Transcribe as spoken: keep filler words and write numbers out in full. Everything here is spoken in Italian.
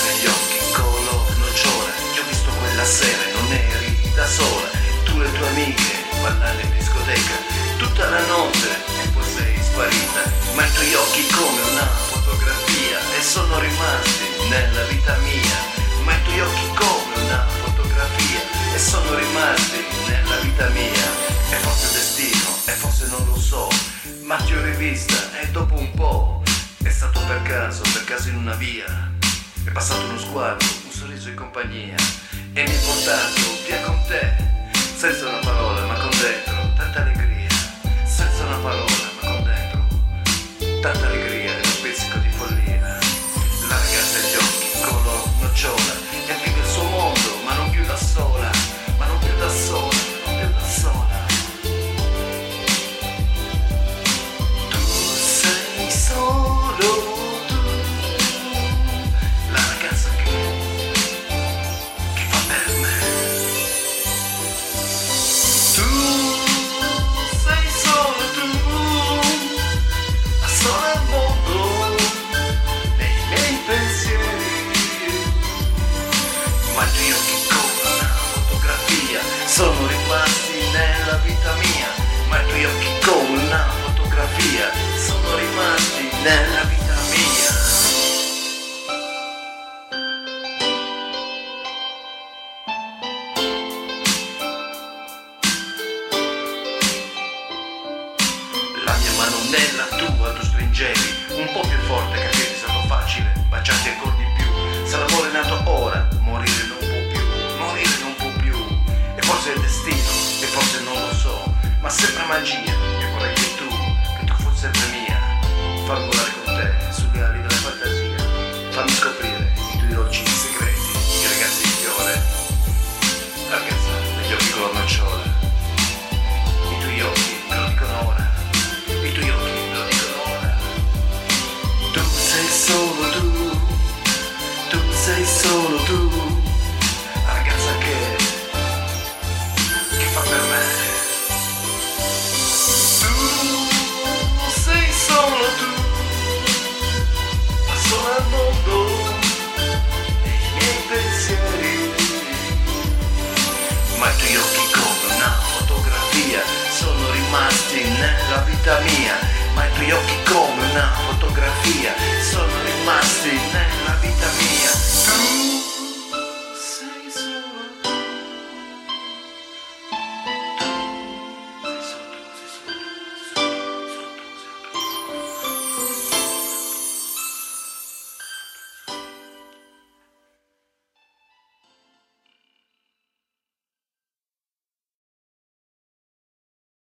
negli occhi color nocciola. Ti ho visto quella sera e non eri da sola. Tu e le tue amiche ballando in discoteca tutta la notte e poi sei sparita. Ma i tuoi occhi come una fotografia e sono rimasti nella vita mia. Ma i tuoi occhi come una fotografia e sono rimasti nella vita mia. E forse il destino, e forse non lo so, ma ti ho rivista e dopo un po' è stato per caso, per caso in una via. È passato uno sguardo, un sorriso in compagnia e mi hai portato via con te, senza una parola ma con dentro tanta allegria. Senza una parola ma con dentro tanta allegria e un pizzico di follia. La ragazza ha gli occhi color nocciola e vive il suo mondo ma non più da sola, ma non più da sola, non più da sola. Tu sei solo tu, la ragazza che, che fa per me. Tu sei solo tu, la sola al mondo, nei miei pensieri. Ma i tuoi occhi come una fotografia sono rimasti nella vita mia. Ma i tuoi occhi come una fotografia sono rimasti nella vita mia. La mia mano nella tua tu stringevi, un po' più forte, capire è stato facile, baciarti ancora di più. Se l'amore è nato ora, morire non può più, morire non può più. E forse è il destino, e forse non lo so, ma sempre magia, e vorrei che tu, che tu fossi sempre mia. Far volare con te sulle ali della fantasia, fammi scoprire i tuoi dolci segreti, i ragazzi di fiore, la ragazza degli occhi color nocciola. I tuoi occhi me lo dicono ora, i tuoi occhi me lo dicono ora. Tu sei solo tu, tu sei solo tu, la ragazza che, che fa per me. Tu sei solo tu, la sola al mondo, nei miei pensieri. Ma i tuoi occhi come una fotografia sono rimasti nella vita mia. Ma i tuoi occhi come una fotografia sono rimasti nella